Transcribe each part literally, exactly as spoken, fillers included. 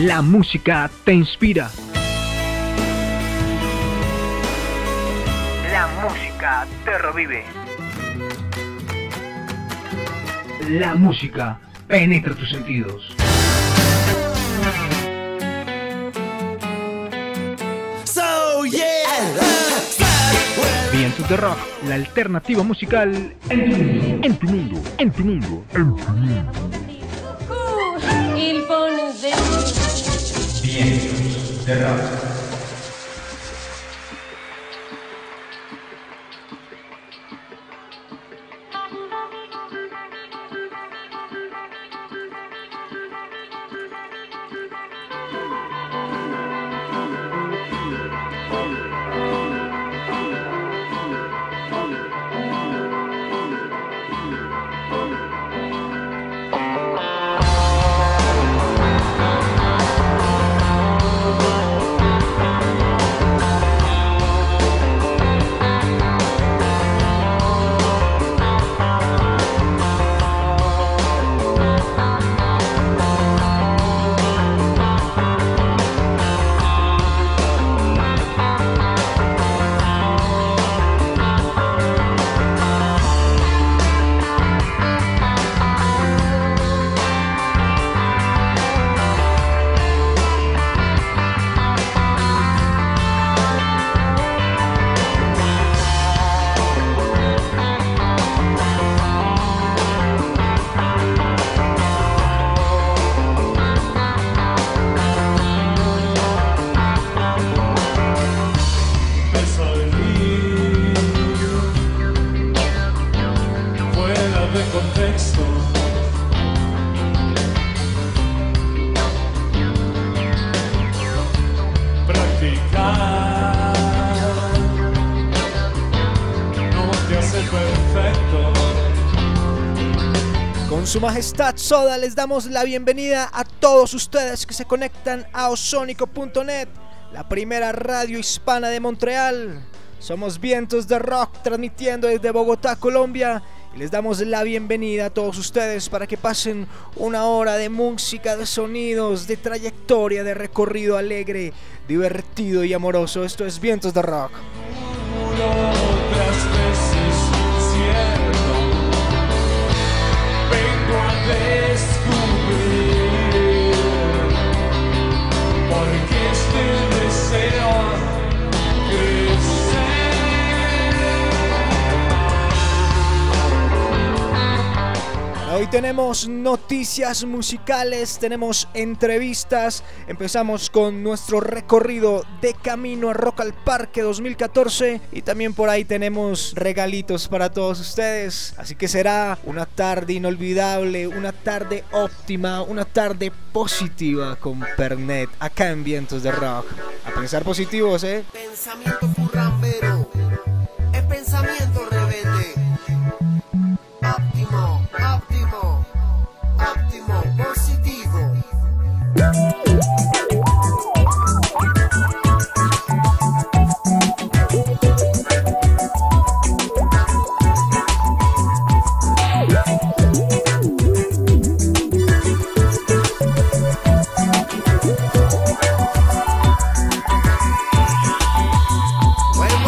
La música te inspira. La música te revive. La música penetra tus sentidos. So, yeah. Vientos de Rock, la alternativa musical en tu mundo, en tu mundo, en tu mundo, en tu mundo. Vientos de Rock. Su Majestad Soda, les damos la bienvenida a todos ustedes que se conectan a ozónico punto net, la primera radio hispana de Montreal. Somos Vientos de Rock, transmitiendo desde Bogotá, Colombia, y les damos la bienvenida a todos ustedes para que pasen una hora de música, de sonidos, de trayectoria, de recorrido alegre, divertido y amoroso. Esto es Vientos de Rock. Otras veces cierto, vengo a descubrir porque este deseo crecer. Hoy tenemos noticias musicales, tenemos entrevistas. Empezamos con nuestro recorrido de camino a Rock al Parque dos mil catorce y también por ahí tenemos regalitos para todos ustedes. Así que será una tarde inolvidable, una tarde óptima, una tarde positiva con Pernet acá en Vientos de Rock. A pensar positivos, ¿eh? Pensamiento currambero, es pensamiento rebelde. Óptimo, óptimo, óptimo, positivo. Bueno,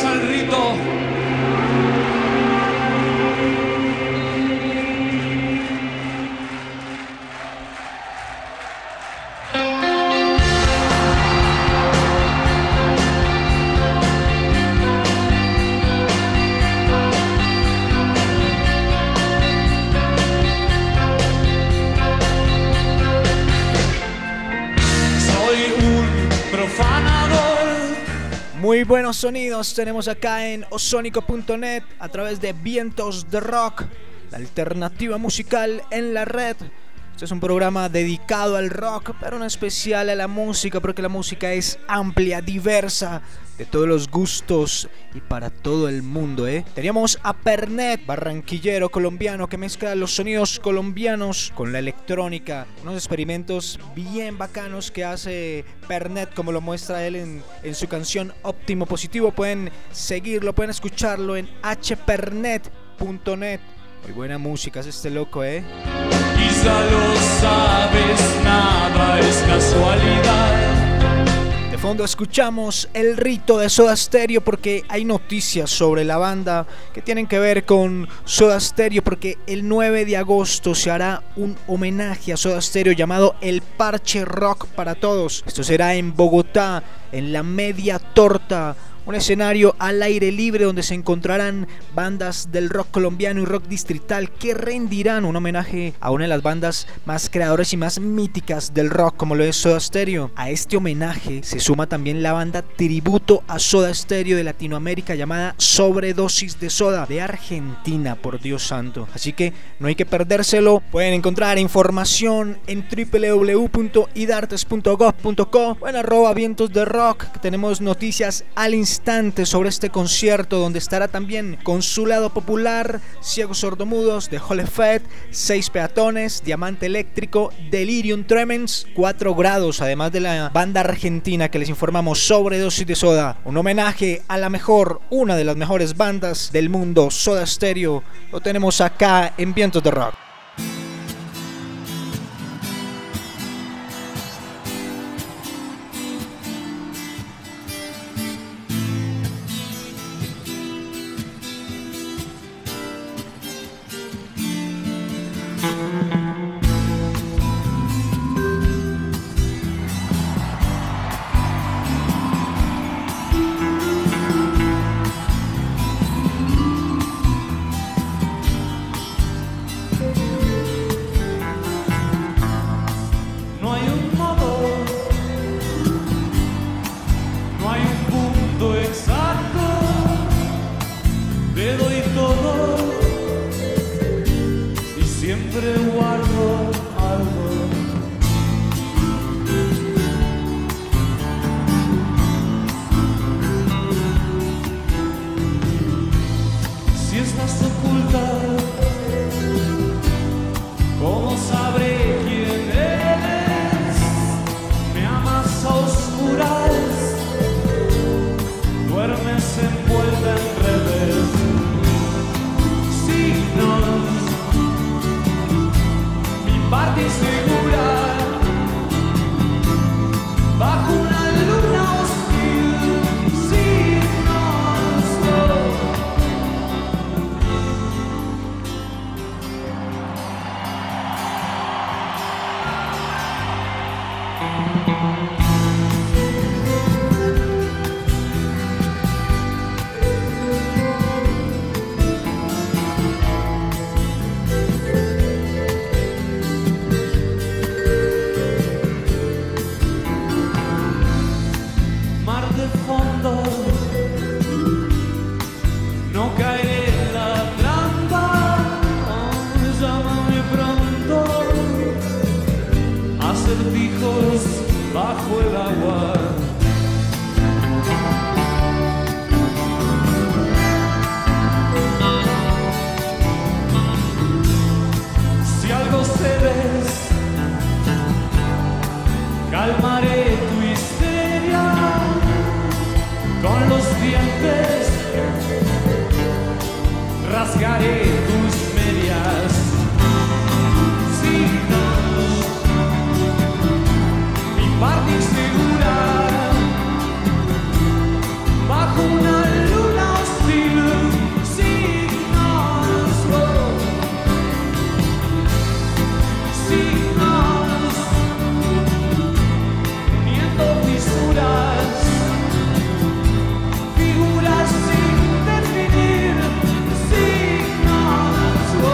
empieza el rito. Muy buenos sonidos tenemos acá en ozónico punto net a través de Vientos de Rock, la alternativa musical en la red. Este es un programa dedicado al rock, pero en especial a la música, porque la música es amplia, diversa, de todos los gustos y para todo el mundo, ¿eh? Teníamos a Pernet, barranquillero colombiano, que mezcla los sonidos colombianos con la electrónica. Unos experimentos bien bacanos que hace Pernet, como lo muestra él en, en su canción Óptimo Positivo. Pueden seguirlo, pueden escucharlo en hache pernet punto net. Muy buena música es este loco, ¿eh? Quizá lo sabes, nada es casualidad. De fondo escuchamos El Rito de Soda Stereo, porque hay noticias sobre la banda que tienen que ver con Soda Stereo, porque el nueve de agosto se hará un homenaje a Soda Stereo llamado El Parche Rock para Todos. Esto será en Bogotá, en la Media Torta, un escenario al aire libre donde se encontrarán bandas del rock colombiano y rock distrital que rendirán un homenaje a una de las bandas más creadoras y más míticas del rock, como lo es Soda Stereo. A este homenaje se suma también la banda tributo a Soda Stereo de Latinoamérica llamada Sobredosis de Soda, de Argentina, por Dios santo. Así que no hay que perdérselo. Pueden encontrar información en doble u doble u doble u punto idartes punto gob punto co o en arroba vientos de rock, que tenemos noticias al instante sobre este concierto, donde estará también Consulado Popular, Ciegos Sordomudos, The Holy Fed, Seis Peatones, Diamante Eléctrico, Delirium Tremens, cuatro grados, además de la banda argentina que les informamos, Sobredosis de Soda. Un homenaje a la mejor, una de las mejores bandas del mundo, Soda Stereo. Lo tenemos acá en Vientos de Rock. Parte segura signos, viendo fisuras, figuras sin definir, signos. Oh.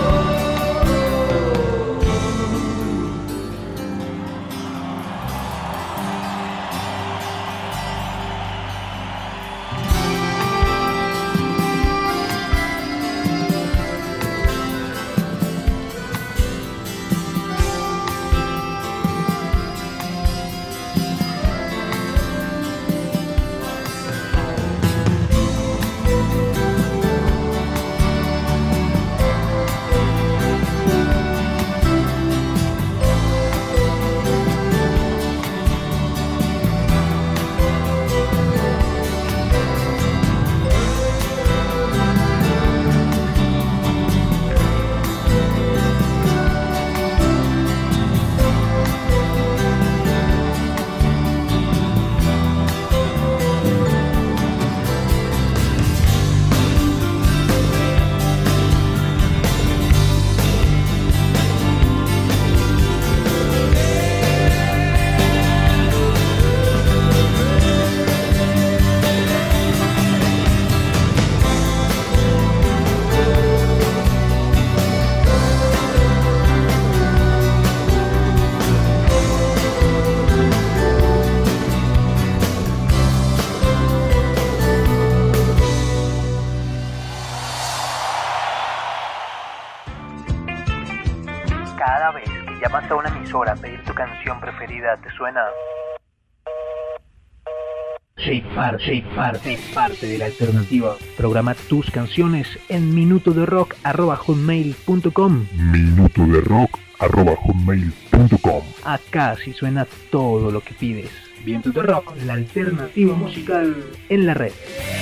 Cada vez que llamas a una emisora a pedir tu canción preferida, ¿te suena? Sé parte, sé parte, sé parte de la alternativa. Programa tus canciones en minuto de rock arroba hotmail punto com. minuto de rock arroba hotmail punto com. Acá sí suena todo lo que pides. Vientos de Rock, la alternativa musical en la red.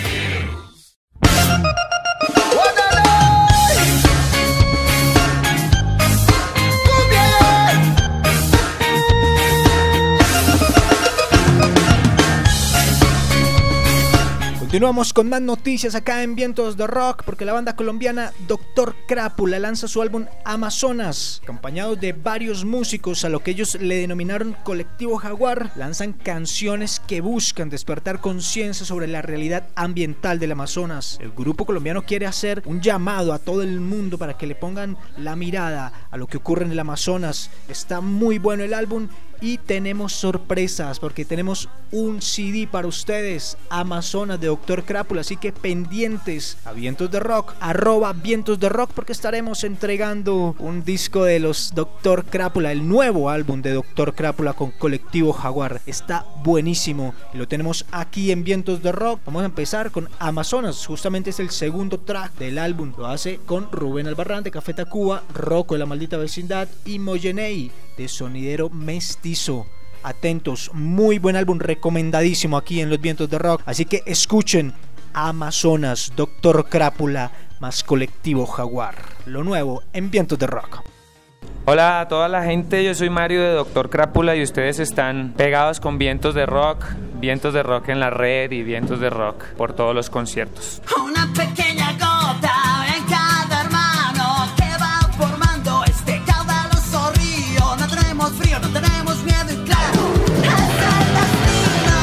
Continuamos con más noticias acá en Vientos de Rock, porque la banda colombiana Doctor Crápula lanza su álbum Amazonas, acompañados de varios músicos a lo que ellos le denominaron Colectivo Jaguar. Lanzan canciones que buscan despertar conciencia sobre la realidad ambiental del Amazonas. El grupo colombiano quiere hacer un llamado a todo el mundo para que le pongan la mirada a lo que ocurre en el Amazonas. Está muy bueno el álbum. Y tenemos sorpresas porque tenemos un C D para ustedes, Amazonas de Doctor Crápula, así que pendientes a Vientos de Rock, arroba Vientos de Rock, porque estaremos entregando un disco de los Doctor Crápula, el nuevo álbum de Doctor Crápula con Colectivo Jaguar. Está buenísimo y lo tenemos aquí en Vientos de Rock. Vamos a empezar con Amazonas, justamente es el segundo track del álbum. Lo hace con Rubén Albarrán de Café Tacuba, Rocco de La Maldita Vecindad y Moyenei de Sonidero Mestizo. Atentos, muy buen álbum, recomendadísimo aquí en los Vientos de Rock. Así que escuchen Amazonas, Doctor Crápula más Colectivo Jaguar. Lo nuevo en Vientos de Rock. Hola a toda la gente, yo soy Mario de Doctor Crápula y ustedes están pegados con Vientos de Rock, Vientos de Rock en la red y Vientos de Rock por todos los conciertos. Una pequeña gota en cada hermano que va formando este caudaloso río. No tenemos frío, no tenemos miedo y claro, es el destino.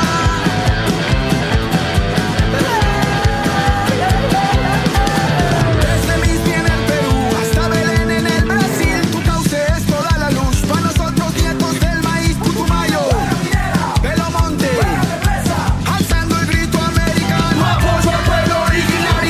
Desde Misty en el Perú hasta Belén en el Brasil, tu cauce es toda la luz para nosotros nietos del maíz putumayo, Belo Monte, alzando el grito americano, apoyo al pueblo originario.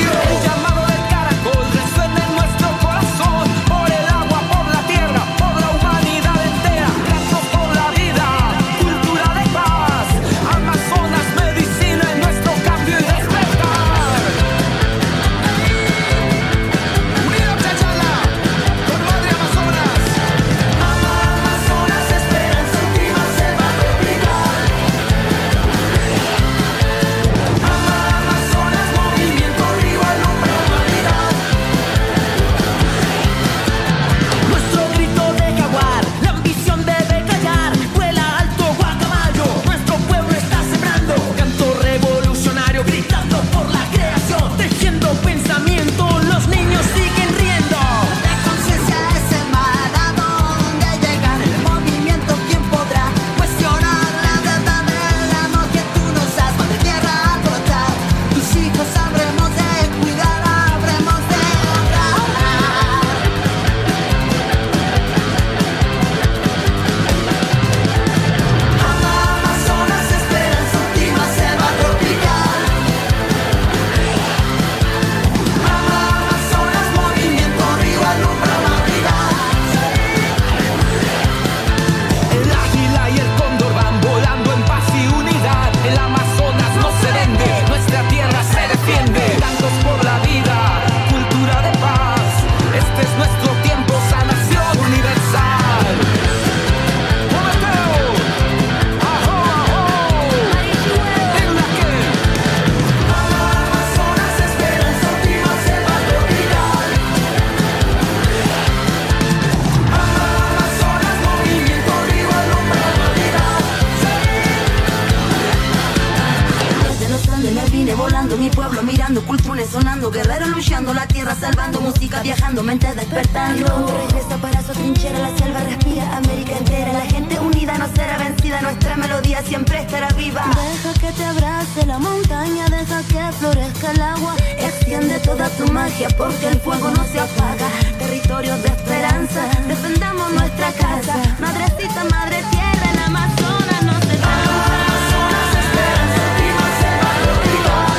resonando, guerrero luchando, la tierra salvando, música viajando, mente despertando. Regresa para su trinchera, la selva respira, América entera, la gente unida no será vencida, nuestra melodía siempre estará viva. Deja que te abrace la montaña, deja que florezca el agua, extiende toda tu magia porque el fuego no se apaga. Territorios de esperanza, defendamos nuestra casa, madrecita, madre tierra, en Amazonas no se cansa. Amazonas esperanza, viva selva tropical.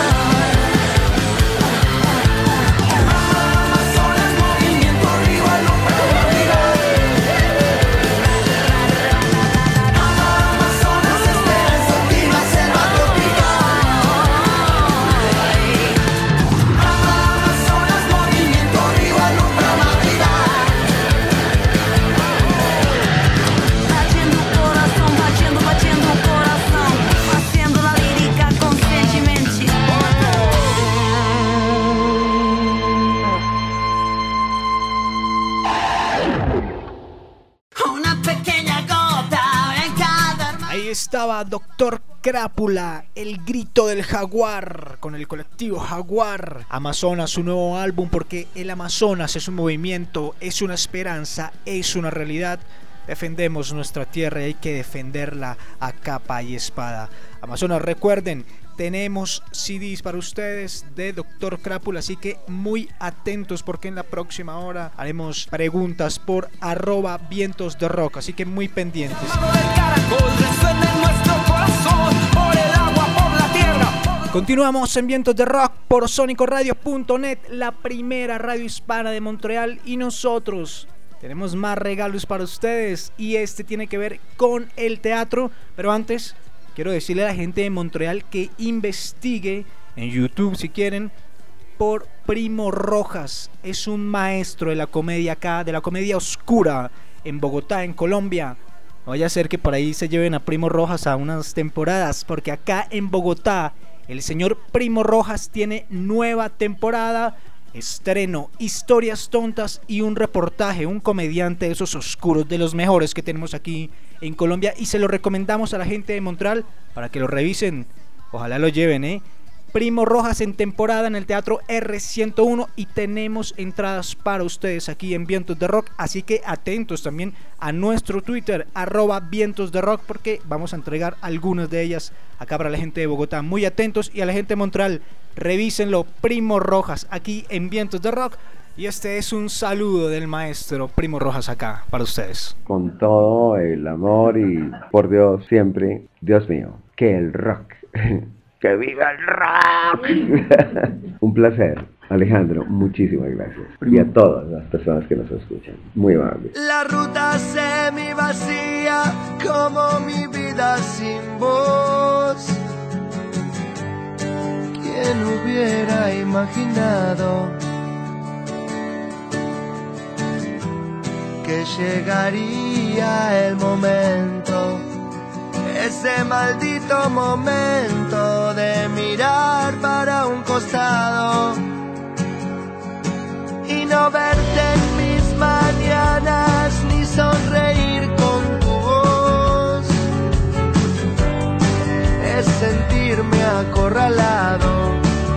Amazonas movimiento, arriba lo tropical. Amazonas esperanza, viva selva tropical. Amazonas movimiento, arriba lo tropical. Batiendo corazón, batiendo, batiendo corazón, haciendo la lírica con sentimiento. Una pequeña gota en cada hermano. Ahí estaba Doctor Crápula, el grito del jaguar, con el colectivo Jaguar. Amazonas, su nuevo álbum, porque el Amazonas es un movimiento, es una esperanza, es una realidad. Defendemos nuestra tierra y hay que defenderla a capa y espada. Amazonas, recuerden, tenemos C Ds para ustedes de Doctor Crápula, así que muy atentos porque en la próxima hora haremos preguntas por arroba vientos de rock, así que muy pendientes. Continuamos en Vientos de Rock por sónico radio punto net, la primera radio hispana de Montreal, y nosotros tenemos más regalos para ustedes y este tiene que ver con el teatro, pero antes quiero decirle a la gente de Montreal que investigue en YouTube, si quieren, por Primo Rojas. Es un maestro de la comedia acá, de la comedia oscura en Bogotá, en Colombia. No vaya a ser que por ahí se lleven a Primo Rojas a unas temporadas, porque acá en Bogotá el señor Primo Rojas tiene nueva temporada, estreno, historias tontas y un reportaje, un comediante de esos oscuros, de los mejores que tenemos aquí en Colombia, y se lo recomendamos a la gente de Montreal para que lo revisen, ojalá lo lleven, eh. Primo Rojas en temporada en el Teatro R ciento uno y tenemos entradas para ustedes aquí en Vientos de Rock, así que atentos también a nuestro Twitter, arroba Vientos de Rock, porque vamos a entregar algunas de ellas acá para la gente de Bogotá. Muy atentos, y a la gente de Montreal, revísenlo, Primo Rojas aquí en Vientos de Rock, y este es un saludo del maestro Primo Rojas acá para ustedes. Con todo el amor y por Dios siempre, Dios mío, que el rock... ¡Que viva el rock! Un placer, Alejandro, muchísimas gracias. Y a todas las personas que nos escuchan, muy amables. La ruta semi vacía, como mi vida sin voz. ¿Quién hubiera imaginado que llegaría el momento? Ese maldito momento de mirar para un costado y no verte en mis mañanas ni sonreír con tu voz. Es sentirme acorralado,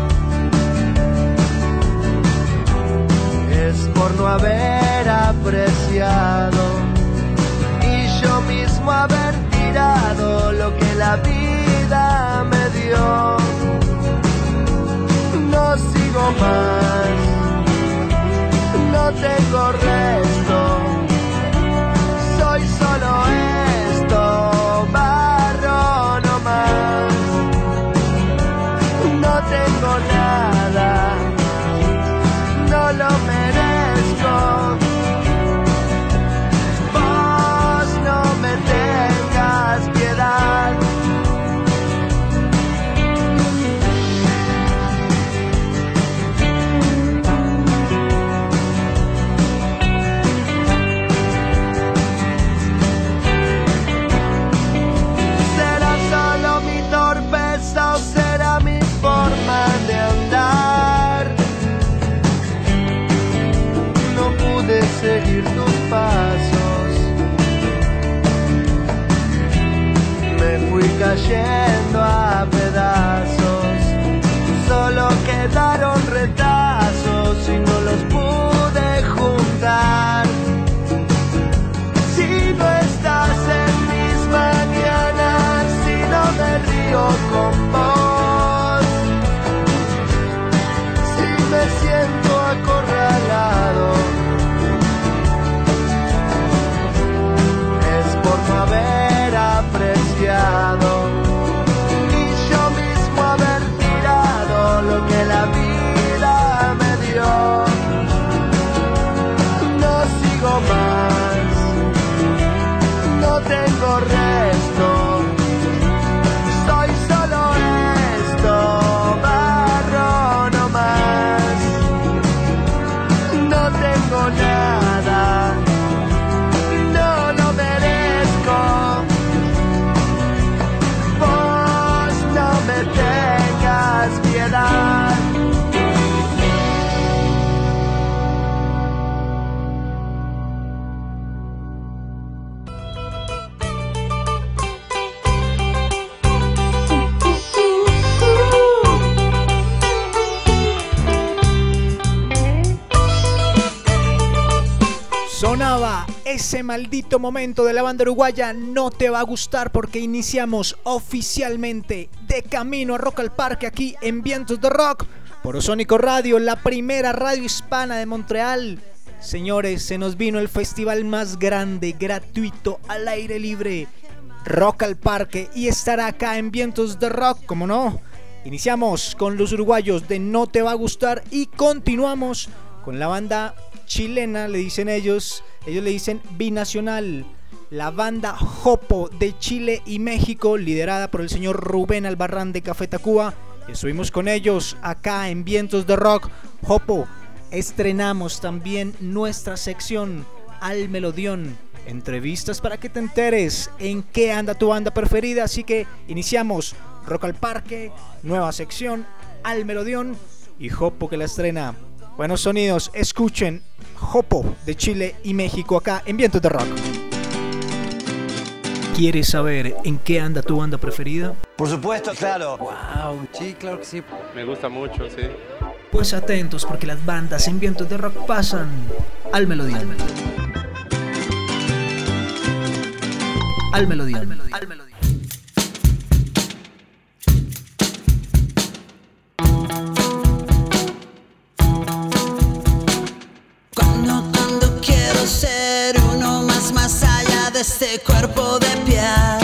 es por no haber apreciado y yo mismo haber lo que la vida me dio. No sigo más, no tengo resto, soy solo esto, barro no más. No tengo nada, no lo merezco. Vos no me tengas piedad. ¿Será solo mi torpeza o será mi forma de andar? No pude seguir tus pasos, me fui cayendo a pedazos, solo quedaron retratos ese maldito momento de la banda uruguaya no te va a gustar, porque iniciamos oficialmente de camino a Rock al Parque aquí en Vientos de Rock por Ozónico Radio, la primera radio hispana de Montreal. Señores, se nos vino el festival más grande, gratuito, al aire libre, Rock al Parque, y estará acá en Vientos de Rock, como no. Iniciamos con los uruguayos de No Te Va a Gustar y continuamos con la banda chilena, le dicen ellos, ellos le dicen binacional, la banda Jopo de Chile y México, liderada por el señor Rubén Albarrán de Café Tacuba. Estuvimos con ellos acá en Vientos de Rock. Jopo, estrenamos también nuestra sección Al Melodión, entrevistas para que te enteres en qué anda tu banda preferida. Así que iniciamos Rock al Parque, nueva sección Al Melodión y Jopo que la estrena. Buenos sonidos, escuchen Jopo de Chile y México acá en Vientos de Rock. ¿Quieres saber en qué anda tu banda preferida? Por supuesto, claro. Wow. Sí, claro que sí. Me gusta mucho, sí. Pues atentos, porque las bandas en Vientos de Rock pasan al Melodión. Al Melodión. Al Melodión. Al Melodión. Cuando, cuando quiero ser uno más, más allá de este cuerpo de piel.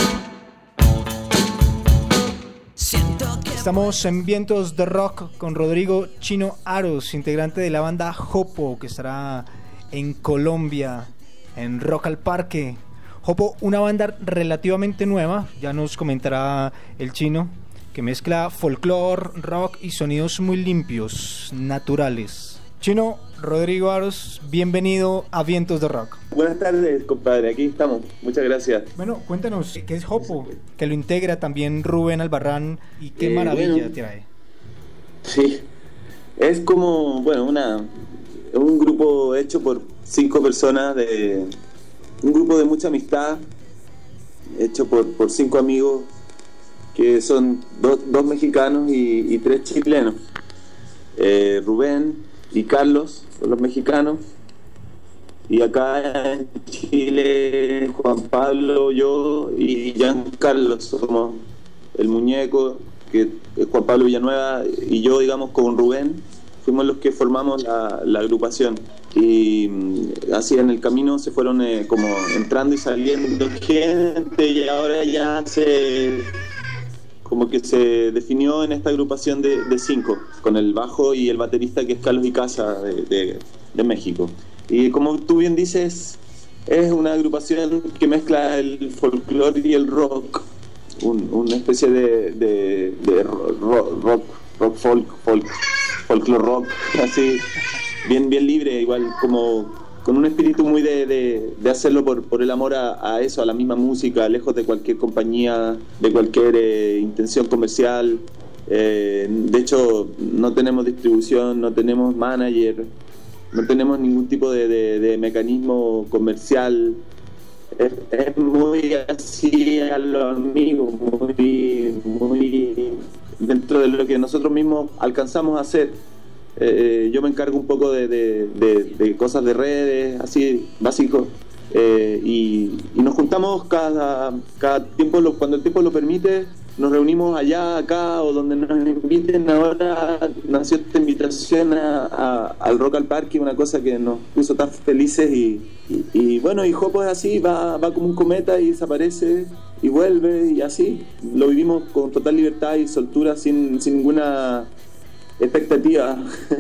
Siento que Estamos en Vientos de Rock con Rodrigo Chino Aros, integrante de la banda Jopo, que estará en Colombia, en Rock al Parque. Jopo, una banda relativamente nueva, ya nos comentará el Chino, que mezcla folclore, rock y sonidos muy limpios, naturales. Chino, Rodrigo Aros, bienvenido a Vientos de Rock. Buenas tardes, compadre, aquí estamos, muchas gracias. Bueno, cuéntanos, ¿qué es Jopo? Que lo integra también Rubén Albarrán, y qué Eh, maravilla bueno. trae. Sí, es como, bueno, una un grupo hecho por cinco personas, de un grupo de mucha amistad, hecho por, por cinco amigos, que son dos, dos mexicanos y, y tres chilenos. Eh, Rubén y Carlos son los mexicanos, y acá en Chile Juan Pablo, yo y Giancarlo somos el muñeco, que es Juan Pablo Villanueva, y yo, digamos, con Rubén fuimos los que formamos la, la agrupación, y mm, así en el camino se fueron eh, como entrando y saliendo gente, y ahora ya se como que se definió en esta agrupación de, de cinco, con el bajo y el baterista, que es Carlos Icaza de, de, de México. Y como tú bien dices, es una agrupación que mezcla el folclore y el rock, un, una especie de, de, de rock, rock, rock folk, folk, folklore rock, así, bien, bien libre, igual como con un espíritu muy de, de, de hacerlo por, por el amor a, a eso, a la misma música, lejos de cualquier compañía, de cualquier eh, intención comercial. Eh, de hecho, no tenemos distribución, no tenemos manager, no tenemos ningún tipo de, de, de mecanismo comercial. Es, es muy así a los amigos, muy, muy dentro de lo que nosotros mismos alcanzamos a hacer. Eh, yo me encargo un poco de, de, de, de cosas de redes, así básicos, eh, y, y nos juntamos cada, cada tiempo, lo, cuando el tiempo lo permite, nos reunimos allá, acá o donde nos inviten. Ahora nació esta invitación a, a, al Rock al Parque, una cosa que nos puso tan felices, y, y, y bueno, y Jopo es así, va, va como un cometa y desaparece y vuelve, y así lo vivimos con total libertad y soltura, sin, sin ninguna expectativa,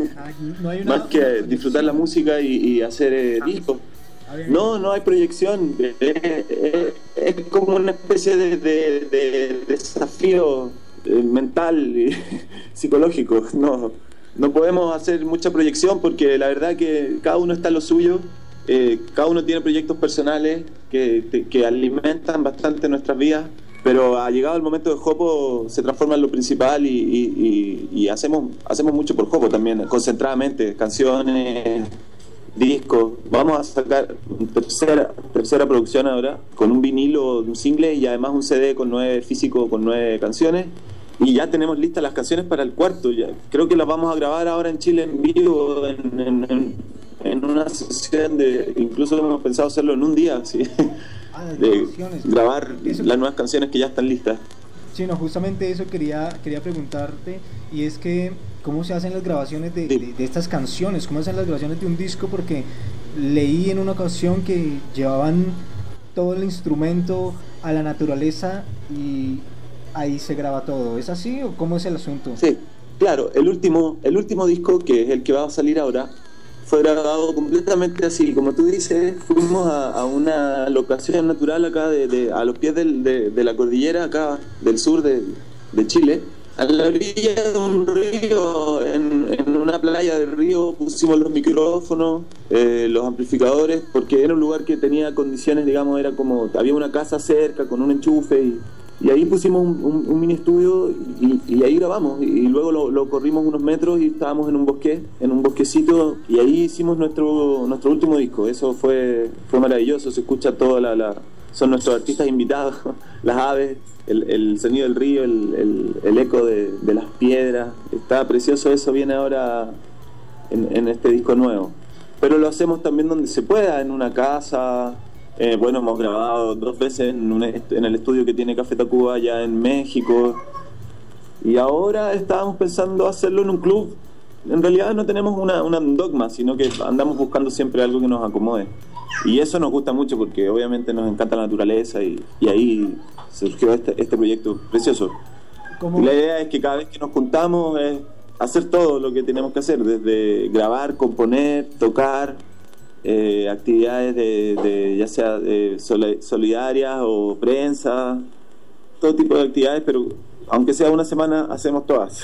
no hay una, más que disfrutar la música y, y hacer eh, discos. No, no hay proyección, es, es, es como una especie de, de, de desafío eh, mental y psicológico. No, no podemos hacer mucha proyección, porque la verdad que cada uno está en lo suyo, eh, cada uno tiene proyectos personales que, que alimentan bastante nuestras vidas. Pero ha llegado el momento de Jopo, se transforma en lo principal, y, y, y, y hacemos hacemos mucho por Jopo también, concentradamente, canciones, discos. Vamos a sacar tercera tercera producción ahora, con un vinilo, un single, y además un C D con nueve físico, con nueve canciones. Y ya tenemos listas las canciones para el cuarto. Ya creo que las vamos a grabar ahora en Chile en vivo, en, en, en, en una sesión de, incluso hemos pensado hacerlo en un día, ¿sí? Ah, de grabar Eso- las nuevas canciones que ya están listas. Sí, no, justamente eso quería, quería preguntarte, y es que cómo se hacen las grabaciones de, de, de estas canciones, cómo hacen las grabaciones de un disco, porque leí en una ocasión que llevaban todo el instrumento a la naturaleza y ahí se graba todo. ¿Es así o cómo es el asunto? Sí, claro, el último, el último disco, que es el que va a salir ahora, fue grabado completamente así, como tú dices. Fuimos a, a una locación natural acá, de, de, a los pies del, de, de la cordillera acá del sur de, de Chile, a la orilla de un río, en, en una playa del río, pusimos los micrófonos, eh, los amplificadores, porque era un lugar que tenía condiciones, digamos, era como, había una casa cerca con un enchufe, y, y ahí pusimos un, un, un mini estudio, y, y ahí grabamos, y, y luego lo, lo corrimos unos metros y estábamos en un bosque, en un bosquecito, y ahí hicimos nuestro nuestro último disco. Eso fue fue maravilloso, se escucha toda la, la son nuestros artistas invitados, las aves, el, el sonido del río, el, el, el eco de, de las piedras. Está precioso. Eso viene ahora en, en este disco nuevo, pero lo hacemos también donde se pueda, en una casa. Eh, bueno, hemos grabado dos veces en, un est- en el estudio que tiene Café Tacuba allá en México, y ahora estábamos pensando hacerlo en un club. En realidad no tenemos una, una dogma, sino que andamos buscando siempre algo que nos acomode, y eso nos gusta mucho porque obviamente nos encanta la naturaleza, y, y ahí surgió este, este proyecto precioso. ¿Cómo? Y la idea es que cada vez que nos juntamos es hacer todo lo que tenemos que hacer, desde grabar, componer, tocar, eh, actividades de, de ya sea de soli- solidarias o prensa, todo tipo de actividades, pero aunque sea una semana hacemos todas.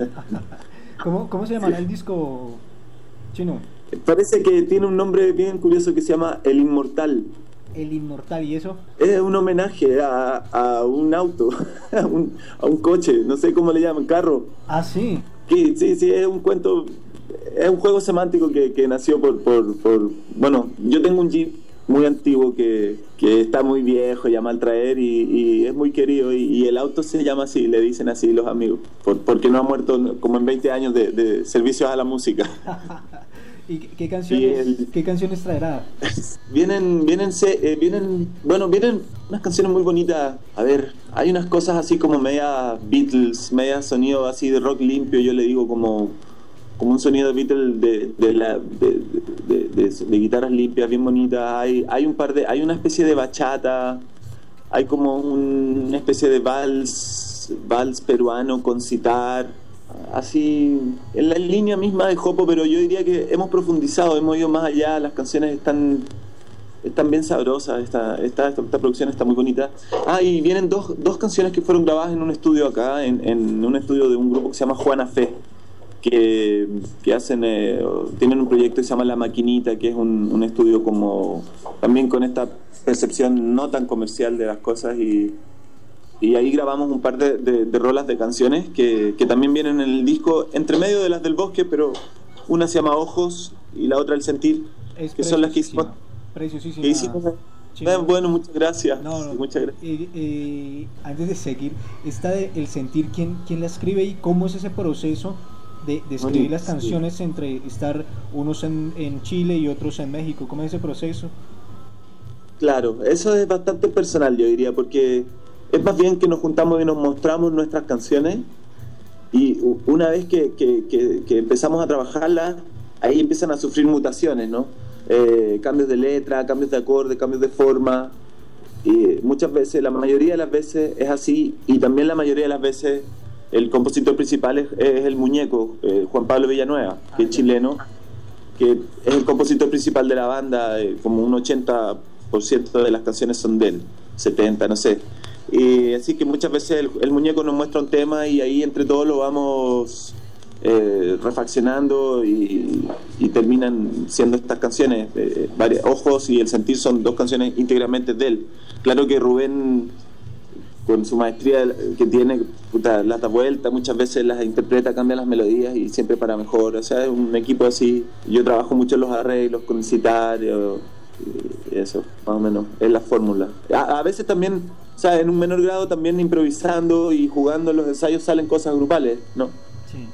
¿Cómo, cómo se llamará el disco, Chino? Parece que tiene un nombre bien curioso que se llama El Inmortal. El Inmortal, ¿y eso? Es un homenaje a, a un auto, a un, a un coche, no sé cómo le llaman, carro. Ah, sí. Sí, sí, sí, es un cuento, es un juego semántico que, que nació por, por, por... Bueno, yo tengo un Jeep muy antiguo que, que está muy viejo, ya mal traer, y, y es muy querido, y, y el auto se llama así, le dicen así los amigos, por, porque no ha muerto como en veinte años de, de servicios a la música. ¿Y qué, qué canciones, el- qué canciones traerá? Vienen, vienen, se- eh, vienen, bueno, vienen unas canciones muy bonitas. A ver, hay unas cosas así como media Beatles, media sonido así de rock limpio, yo le digo como, como un sonido de Beatles de, de, la, de, de, de- de guitarras limpias, bien bonitas. Hay, hay un par de, hay una especie de bachata, hay como un- una especie de vals, vals peruano con citar, así en la línea misma de Jopo, pero yo diría que hemos profundizado, hemos ido más allá. Las canciones están están bien sabrosas, esta, esta, esta, esta producción está muy bonita. Ah, y vienen dos, dos canciones que fueron grabadas en un estudio acá, en, en un estudio de un grupo que se llama Juana Fe, que, que hacen eh, tienen un proyecto que se llama La Maquinita, que es un, un estudio como también con esta percepción no tan comercial de las cosas, y y ahí grabamos un par de, de, de rolas de canciones que, que también vienen en el disco, entre medio de las del Bosque, pero una se llama Ojos y la otra El Sentir, Es que son las que hicimos. Preciosísima. Que hicimos Chino. eh, bueno, muchas gracias. No, no. Sí, muchas gracias. Eh, eh, antes de seguir, esta de El Sentir, ¿quién, quién la escribe y cómo es ese proceso de, de escribir Bonito, las sí. canciones entre estar unos en, en Chile y otros en México? ¿Cómo es ese proceso? Claro, eso es bastante personal, yo diría, porque es más bien que nos juntamos y nos mostramos nuestras canciones, y u- una vez que, que, que, que empezamos a trabajarlas, ahí empiezan a sufrir mutaciones, ¿no? Eh, cambios de letra, cambios de acorde, cambios de forma, y muchas veces, la mayoría de las veces es así, y también la mayoría de las veces el compositor principal es, es el muñeco, eh, Juan Pablo Villanueva, que es chileno, que es el compositor principal de la banda, eh, como un ochenta por ciento de las canciones son de él, setenta, no sé. Y así que muchas veces el, el muñeco nos muestra un tema y ahí entre todos lo vamos eh, refaccionando, y, y terminan siendo estas canciones. Eh, varias, Ojos y El Sentir son dos canciones íntegramente de él. Claro que Rubén, con su maestría que tiene, puta, las da vuelta, muchas veces las interpreta, cambia las melodías y siempre para mejor. O sea, es un equipo así. Yo trabajo mucho en los arreglos, con el citario, y eso, más o menos, es la fórmula. A, a veces también, o sea, en un menor grado también improvisando y jugando en los ensayos salen cosas grupales, ¿no? Sí.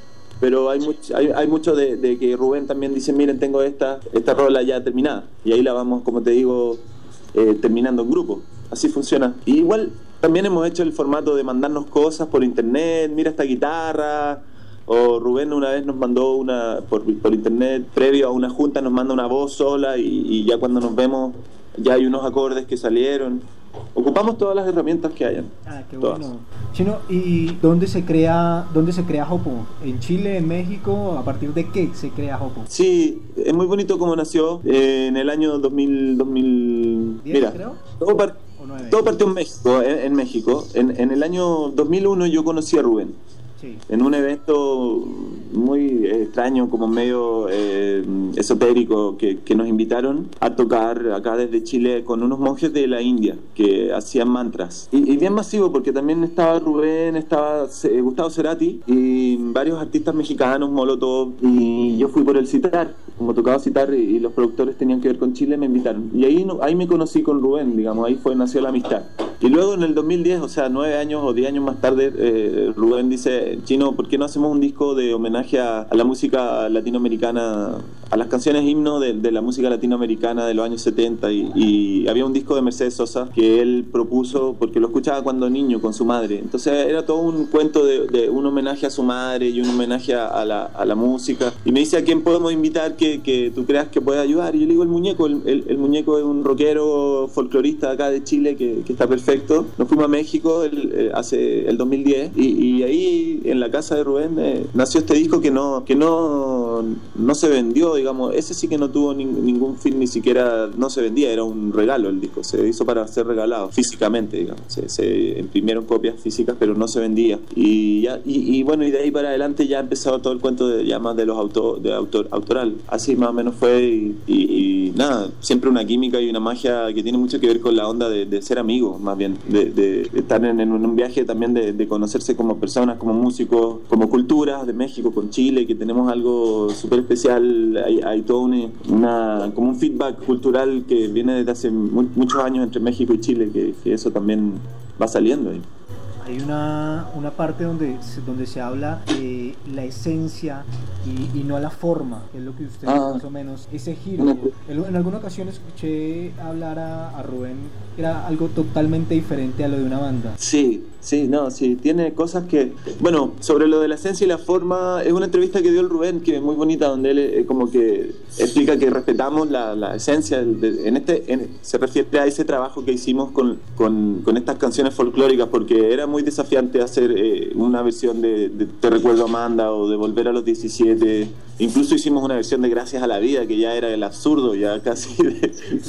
pero hay mucho, hay, hay mucho de, de que Rubén también dice, miren, tengo esta, esta rola ya terminada, y ahí la vamos, como te digo, eh, terminando en grupo. Así funciona. Y igual también hemos hecho el formato de mandarnos cosas por internet, mira esta guitarra, o Rubén una vez nos mandó una por, por internet, previo a una junta, nos manda una voz sola, y, y ya cuando nos vemos ya hay unos acordes que salieron. Ocupamos todas las herramientas que hayan. Ah, qué todas. bueno. Chino, ¿y dónde se crea dónde se crea Jopo? ¿En Chile, en México? ¿A partir de qué se crea Jopo? Sí, es muy bonito cómo nació eh, en el año dos mil, dos mil ¿diez, mira, creo? todo, par, todo partió en México, en, en México. En, en el año dos mil uno yo conocí a Rubén. Sí. En un evento muy extraño, como medio eh, esotérico, que, que nos invitaron a tocar acá desde Chile con unos monjes de la India que hacían mantras. Y, y bien masivo, porque también estaba Rubén, estaba eh, Gustavo Cerati y varios artistas mexicanos, Molotov, y yo fui por el citar. Como tocaba citar y, y los productores tenían que ver con Chile, me invitaron. Y ahí, no, ahí me conocí con Rubén, digamos, ahí fue nació la amistad. Y luego en el dos mil diez, o sea, nueve años o diez años más tarde, eh, Rubén dice, Chino, ¿por qué no hacemos un disco de homenaje a, a la música latinoamericana, a las canciones himno de, de la música latinoamericana de los años setenta? Y, y había un disco de Mercedes Sosa que él propuso porque lo escuchaba cuando niño con su madre. Entonces era todo un cuento de, de un homenaje a su madre y un homenaje a, a, la, a la música. Y me dice, ¿a quién podemos invitar que, que tú creas que puede ayudar? Y yo le digo, el muñeco. El, el, el muñeco es un rockero folclorista acá de Chile que, que está perfecto. Nos fuimos a México el, eh, hace el dos mil diez y, y ahí en la casa de Rubén eh, nació este disco que no que no, no se vendió, digamos. Ese sí que no tuvo ni, ningún fin, ni siquiera no se vendía, era un regalo el disco, se hizo para ser regalado físicamente, digamos. Se, se imprimieron copias físicas, pero no se vendía. Y ya y, y bueno, y de ahí para adelante ya empezó todo el cuento de ya más de los auto, de autor, autoral. Así más o menos fue y, y, y nada, siempre una química y una magia que tiene mucho que ver con la onda de, de ser amigos, más bien, de, de, de estar en, en un viaje también de, de conocerse como personas, como músicos, como culturas de México con Chile, que tenemos algo súper especial. Hay, hay todo una, una como un feedback cultural que viene desde hace mu muchos años entre México y Chile, que, que eso también va saliendo ahí. Hay una, una parte donde, donde se habla de la esencia y, y no la forma, que es lo que usted ah, más o menos, ese giro. No. En alguna ocasión escuché hablar a, a Rubén, era algo totalmente diferente a lo de una banda. Sí, sí, no, sí, tiene cosas que... Bueno, sobre lo de la esencia y la forma, es una entrevista que dio el Rubén, que es muy bonita, donde él eh, como que explica que respetamos la, la esencia, de, en este en, se refiere a ese trabajo que hicimos con, con, con estas canciones folclóricas, porque era muy desafiante hacer eh, una versión de, de Te recuerdo Amanda o de Volver a los diecisiete. Incluso hicimos una versión de Gracias a la Vida, que ya era el absurdo, ya casi de...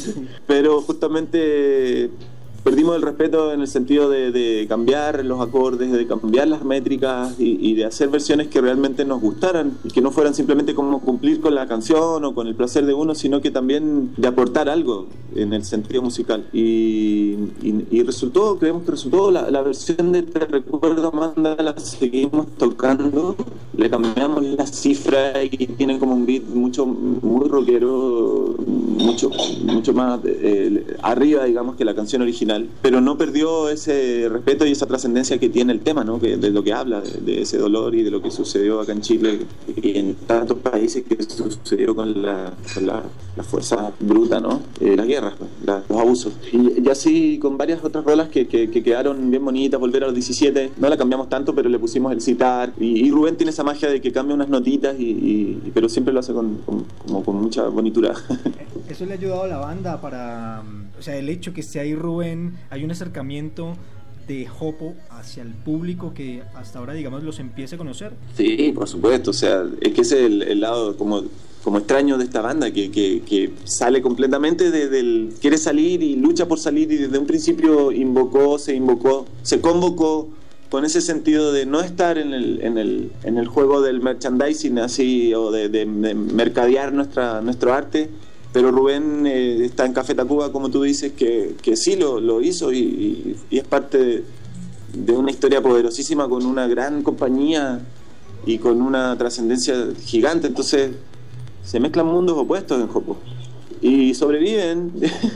Pero justamente perdimos el respeto en el sentido de, de cambiar los acordes, de cambiar las métricas y, y de hacer versiones que realmente nos gustaran y que no fueran simplemente como cumplir con la canción o con el placer de uno, sino que también de aportar algo en el sentido musical. Y, y, y resultó, creemos que resultó, la, la versión de Te recuerdo Amanda la seguimos tocando, le cambiamos la cifra y tiene como un beat mucho, muy rockero, mucho, mucho más eh, arriba, digamos, que la canción original. Pero no perdió ese respeto y esa trascendencia que tiene el tema, ¿no? Que de lo que habla, de, de ese dolor y de lo que sucedió acá en Chile y en tantos países que sucedió con la, con la, la fuerza bruta, ¿no? Eh, las guerras, la, los abusos. Y, y así con varias otras rolas que, que, que quedaron bien bonitas. Volver a los diecisiete, no la cambiamos tanto, pero le pusimos el citar. Y, y Rubén tiene esa magia de que cambia unas notitas, y, y, pero siempre lo hace con, con, como con mucha bonitura. Eso le ha ayudado a la banda para... O sea, el hecho que esté ahí Rubén, hay un acercamiento de Jopo hacia el público que hasta ahora, digamos, los empieza a conocer. Sí, por supuesto, o sea, es que ese es el, el lado como, como extraño de esta banda, que, que, que sale completamente desde el... quiere salir y lucha por salir, y desde un principio invocó, se invocó, se convocó con ese sentido de no estar en el, en el, en el juego del merchandising así, o de, de, de mercadear nuestra, nuestro arte. Pero Rubén eh, está en Café Tacuba, como tú dices, que, que sí lo, lo hizo y, y, y es parte de, de una historia poderosísima con una gran compañía y con una trascendencia gigante. Entonces se mezclan mundos opuestos en Jopo. y sobreviven.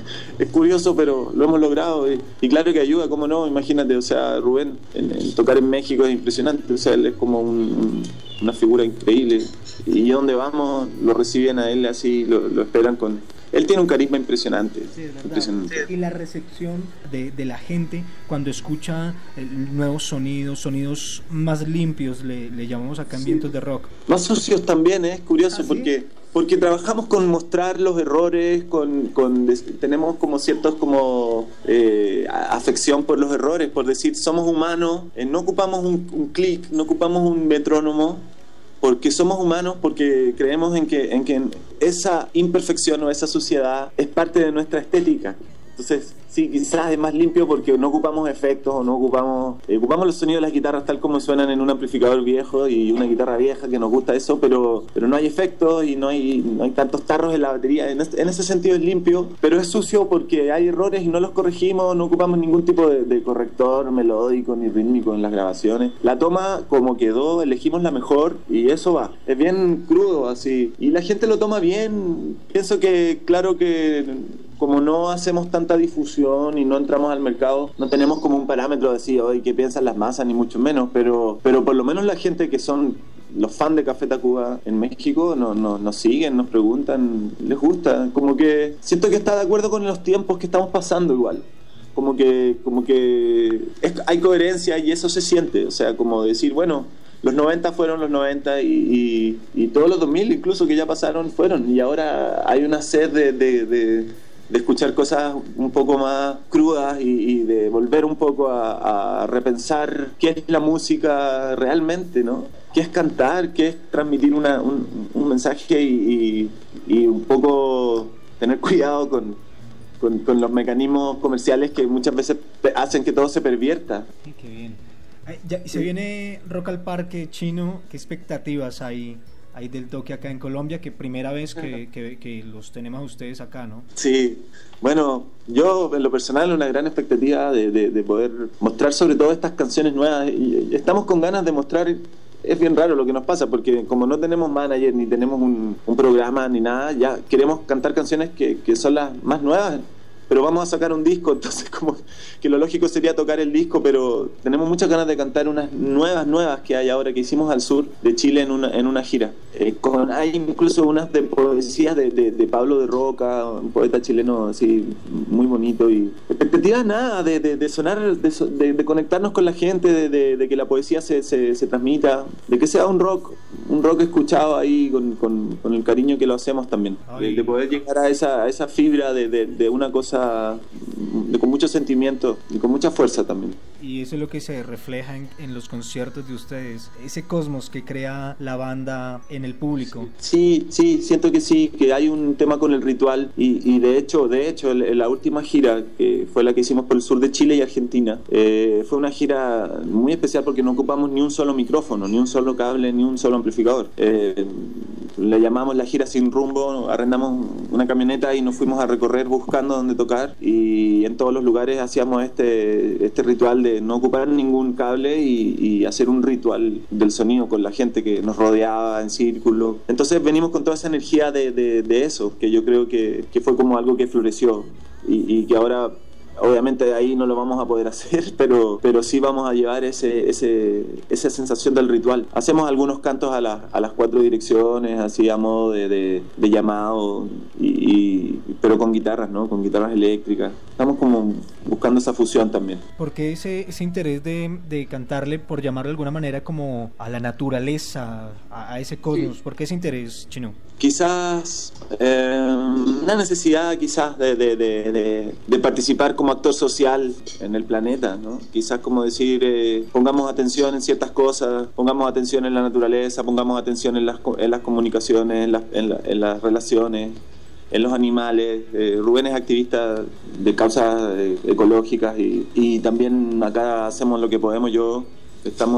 Es curioso, pero lo hemos logrado y, y claro que ayuda, cómo no, imagínate, o sea, Rubén en, en tocar en México es impresionante, o sea, él es como un, un, una figura increíble y donde vamos lo reciben a él así, lo, lo esperan con... Él tiene un carisma impresionante. Sí, es verdad. Impresionante. Y la recepción de, de la gente cuando escucha el, nuevos sonidos, sonidos más limpios, le, le llamamos acá en Sí. Vientos de Rock. Más sucios también, ¿eh? Es curioso. ¿Ah, sí? porque porque trabajamos con mostrar los errores, con, con des- tenemos como ciertos como eh, a- afección por los errores, por decir somos humanos, eh, no ocupamos un, un clic, no ocupamos un metrónomo, porque somos humanos, porque creemos en que, en que esa imperfección o esa suciedad es parte de nuestra estética. Entonces, sí, quizás es más limpio porque no ocupamos efectos o no ocupamos... Eh, ocupamos los sonidos de las guitarras tal como suenan en un amplificador viejo y una guitarra vieja que nos gusta eso, pero, pero no hay efectos y no hay, no hay tantos tarros en la batería. En, este, en ese sentido es limpio, pero es sucio porque hay errores y no los corregimos, no ocupamos ningún tipo de, de corrector melódico ni rítmico en las grabaciones. La toma como quedó, elegimos la mejor y eso va. Es bien crudo así. Y la gente lo toma bien. Pienso que, claro que... como no hacemos tanta difusión y no entramos al mercado, no tenemos como un parámetro de decir, oye, ¿qué piensan las masas? Ni mucho menos, pero, pero por lo menos la gente que son los fans de Café Tacuba en México no, no, nos siguen, nos preguntan, les gusta, como que siento que está de acuerdo con los tiempos que estamos pasando igual. Como que, como que es, hay coherencia y eso se siente, o sea, como decir, bueno, los noventa fueron los noventa y, y, y todos los dos mil incluso que ya pasaron fueron, y ahora hay una sed de... de, de de escuchar cosas un poco más crudas y, y de volver un poco a, a repensar qué es la música realmente, ¿no? Qué es cantar, qué es transmitir una, un, un mensaje y, y, y un poco tener cuidado con, con, con los mecanismos comerciales que muchas veces hacen que todo se pervierta. Sí, qué bien. Ay, ya, y se viene Rock al Parque Chino, ¿qué expectativas hay? Hay del toque acá en Colombia, que primera vez que, que, que los tenemos a ustedes acá, ¿no? Sí, bueno, yo en lo personal una gran expectativa de, de, de poder mostrar sobre todo estas canciones nuevas y estamos con ganas de mostrar. Es bien raro lo que nos pasa porque como no tenemos manager ni tenemos un, un programa ni nada, ya queremos cantar canciones que, que son las más nuevas, pero vamos a sacar un disco, entonces como que lo lógico sería tocar el disco, pero tenemos muchas ganas de cantar unas nuevas, nuevas que hay ahora, que hicimos al sur de Chile en una, en una gira. Eh, con, hay incluso unas de poesías de, de, de Pablo de Roca, un poeta chileno así muy bonito, y expectativas nada, de, de, de sonar, de, de, de conectarnos con la gente, de, de, de que la poesía se, se, se transmita, de que sea un rock, un rock escuchado ahí con, con, con el cariño que lo hacemos también, de, de poder llegar a esa, a esa fibra de, de, de una cosa de, con mucho sentimiento y con mucha fuerza también. Y eso es lo que se refleja en, en los conciertos de ustedes, ese cosmos que crea la banda en el público. Sí, sí, siento que sí, que hay un tema con el ritual y, y de hecho, de hecho, el, la última gira que fue la que hicimos por el sur de Chile y Argentina, eh, fue una gira muy especial porque no ocupamos ni un solo micrófono, ni un solo cable, ni un solo amplificador. Eh, le llamamos la gira sin rumbo, arrendamos una camioneta y nos fuimos a recorrer buscando dónde tocar, y en todos los lugares hacíamos este, este ritual de no ocupar ningún cable y, y hacer un ritual del sonido con la gente que nos rodeaba en círculo. Entonces venimos con toda esa energía de, de, de eso, que yo creo que, que fue como algo que floreció y, y que ahora obviamente de ahí no lo vamos a poder hacer, pero, pero sí vamos a llevar ese, ese, esa sensación del ritual. Hacemos algunos cantos a, la, a las cuatro direcciones, así a modo de, de, de llamado, y, y, pero con guitarras, ¿no? Con guitarras eléctricas. Estamos como buscando esa fusión también. ¿Por qué ese, ese interés de, de cantarle, por llamarlo de alguna manera, como a la naturaleza, a, a ese cosmos? Sí. ¿Por qué ese interés, Chino? Quizás eh, una necesidad quizás de, de, de, de, de participar como actor social en el planeta, ¿no? Quizás como decir, eh, pongamos atención en ciertas cosas, pongamos atención en la naturaleza, pongamos atención en las, en las comunicaciones, en, la, en, la, en las relaciones, en los animales. eh, Rubén es activista de causas eh, ecológicas y, y también acá hacemos lo que podemos. Yo estamos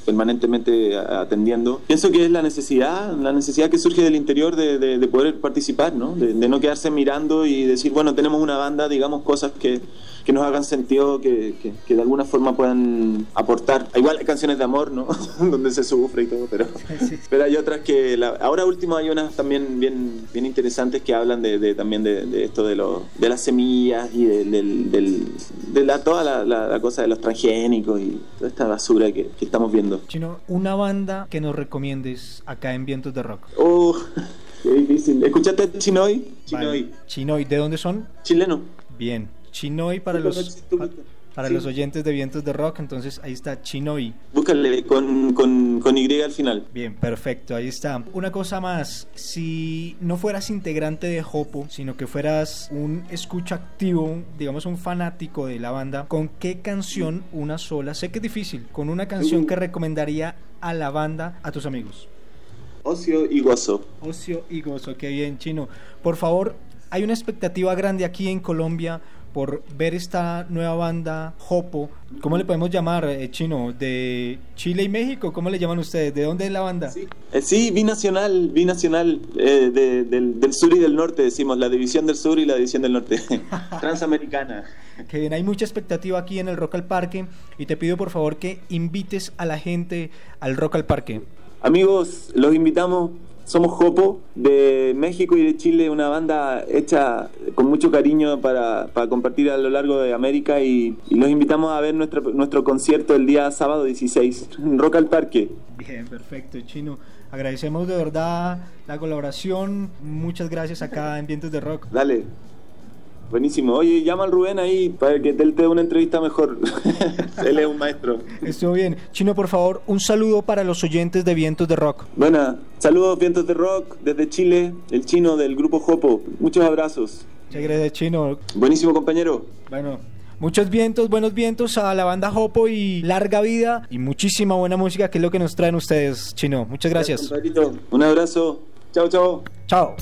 permanentemente atendiendo. Pienso que es la necesidad, la necesidad que surge del interior de, de, de poder participar, ¿no? De, de no quedarse mirando y decir, bueno, tenemos una banda, digamos cosas que, que nos hagan sentido, que, que, que de alguna forma puedan aportar. Igual hay canciones de amor, ¿no? Donde se sufre y todo, pero, pero hay otras que... La, ahora último hay unas también bien, bien interesantes que hablan de, de también de, de esto de, lo, de las semillas y de, de, de, de la, toda la, la, la cosa de los transgénicos y toda esta basura que, que estamos viendo. Chino, una banda que nos recomiendes acá en Vientos de Rock. Oh, qué difícil. ¿Escuchaste Chinoy? Chinoy. Vale. Chinoy, ¿de dónde son? Chileno. Bien. Chinoy para Sí, los pa- para sí. los oyentes de Vientos de Rock, entonces ahí está Chinoy. Búscale con, con, con Y al final. Bien, perfecto, ahí está. Una cosa más, si no fueras integrante de Jopo, sino que fueras un escucha activo, digamos un fanático de la banda, ¿con qué canción, una sola, sé que es difícil, con una canción que recomendaría a la banda a tus amigos? Ocio y gozo. Ocio y gozo, qué bien, Chino. Por favor, hay una expectativa grande aquí en Colombia por ver esta nueva banda Jopo. ¿Cómo le podemos llamar, eh, Chino? ¿De Chile y México? ¿Cómo le llaman ustedes? ¿De dónde es la banda? Sí, eh, sí binacional, binacional eh, de, del, del sur y del norte, decimos, la división del sur y la división del norte. Transamericana. Que bien, hay mucha expectativa aquí en el Rock al Parque y te pido por favor que invites a la gente al Rock al Parque. Amigos, los invitamos. Somos Jopo de México y de Chile, una banda hecha con mucho cariño para, para compartir a lo largo de América y, y los invitamos a ver nuestro, nuestro concierto el día sábado dieciséis, Rock al Parque. Bien, perfecto, Chino. Agradecemos de verdad la colaboración. Muchas gracias acá en Vientos de Rock. Dale. Buenísimo. Oye, llama al Rubén ahí para que él te dé una entrevista mejor. Él es un maestro. Estuvo bien. Chino, por favor, un saludo para los oyentes de Vientos de Rock. Buena. Saludos, Vientos de Rock, desde Chile, el Chino del grupo Jopo. Muchos abrazos. Muchas gracias, Chino. Buenísimo, compañero. Bueno, muchos vientos, buenos vientos a la banda Jopo y larga vida y muchísima buena música, que es lo que nos traen ustedes, Chino. Muchas gracias. Gracias, un abrazo. Chao, chao. Chao.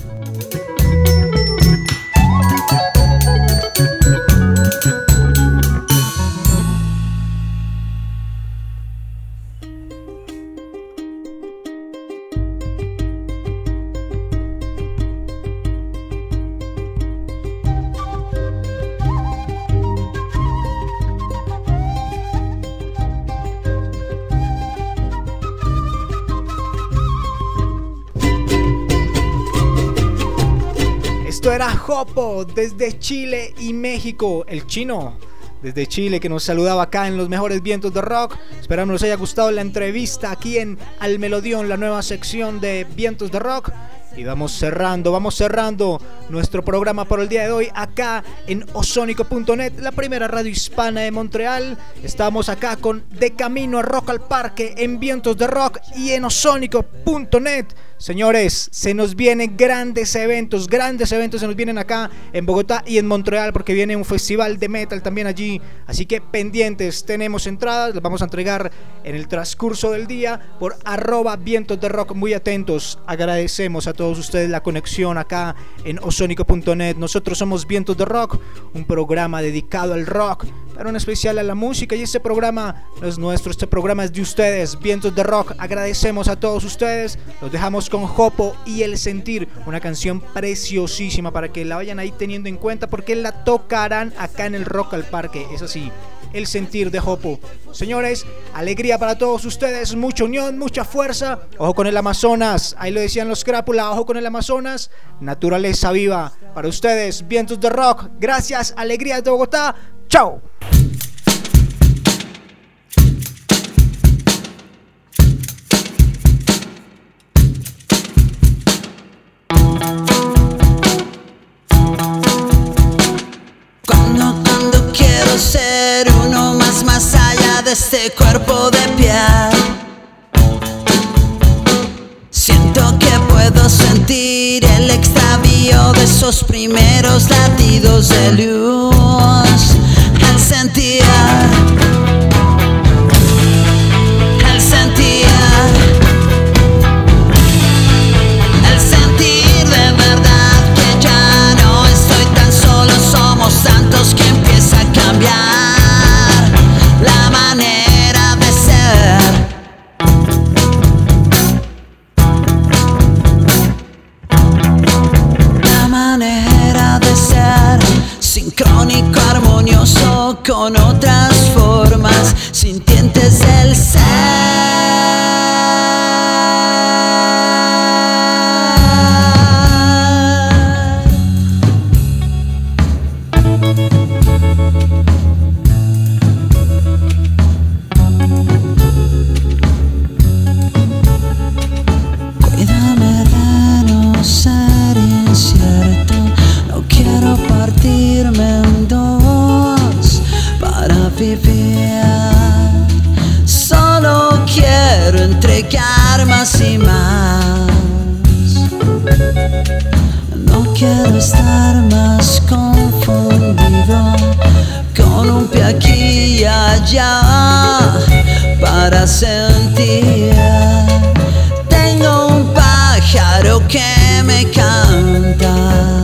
Esto era Jopo desde Chile y México. El Chino desde Chile que nos saludaba acá en los mejores vientos de rock. Esperamos les haya gustado la entrevista aquí en Al Melodión, la nueva sección de Vientos de Rock. Y vamos cerrando, vamos cerrando nuestro programa por el día de hoy acá en Ozónico punto net, la primera radio hispana de Montreal. Estamos acá con De Camino a Rock al Parque en Vientos de Rock y en Ozónico punto net. Señores, se nos vienen grandes eventos, grandes eventos se nos vienen acá en Bogotá y en Montreal, porque viene un festival de metal también allí. Así que pendientes, tenemos entradas, las vamos a entregar en el transcurso del día por arroba Vientos de Rock. Muy atentos, agradecemos a todos ustedes la conexión acá en Ozónico punto net. Nosotros somos Vientos de Rock, un programa dedicado al rock, pero en especial a la música, y este programa no es nuestro, este programa es de ustedes, Vientos de Rock. Agradecemos a todos ustedes, los dejamos con Jopo y El Sentir, una canción preciosísima para que la vayan ahí teniendo en cuenta, porque la tocarán acá en el Rock al Parque. Es así, El Sentir de Jopo. Señores, alegría para todos ustedes, mucha unión, mucha fuerza. Ojo con el Amazonas, ahí lo decían los Crápula, ojo con el Amazonas. Naturaleza viva para ustedes, Vientos de Rock. Gracias, alegrías de Bogotá. Chao. Cuando, cuando quiero ser uno más, más allá de este cuerpo de piel, siento que puedo sentir el extravío de esos primeros latidos de luz. El sentir, el sentir, el sentir de verdad que ya no estoy tan solo, somos tantos que empieza a cambiar la manera de ser. con otras formas, sintientes del ser. Cuídame de no ser incierto, no quiero partirme en dos para vivir. Solo quiero entregar más y más. No quiero estar más confundido con un pie aquí y allá para sentir. Tengo un pájaro que me canta.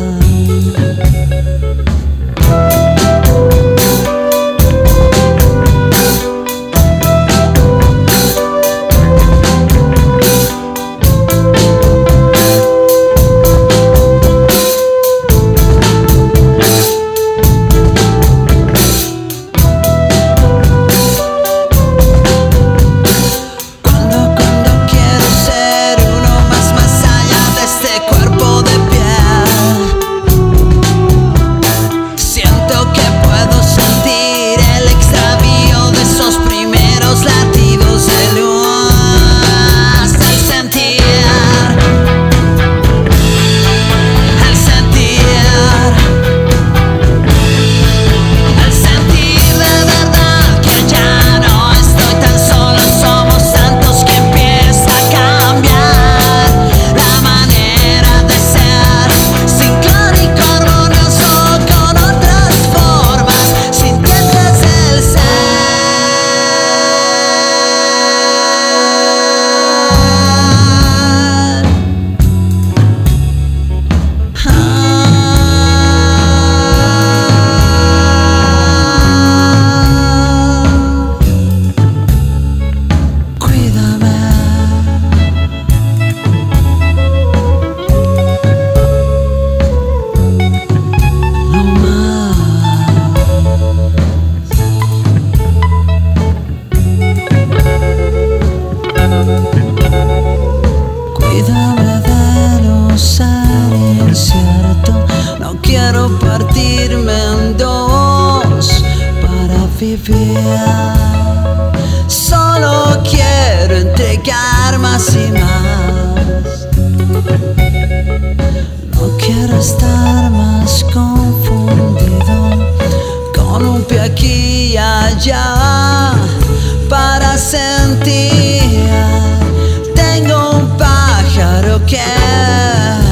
Solo quiero entregar más y más. No quiero estar más confundido con un pie aquí y allá para sentir. Tengo un pájaro que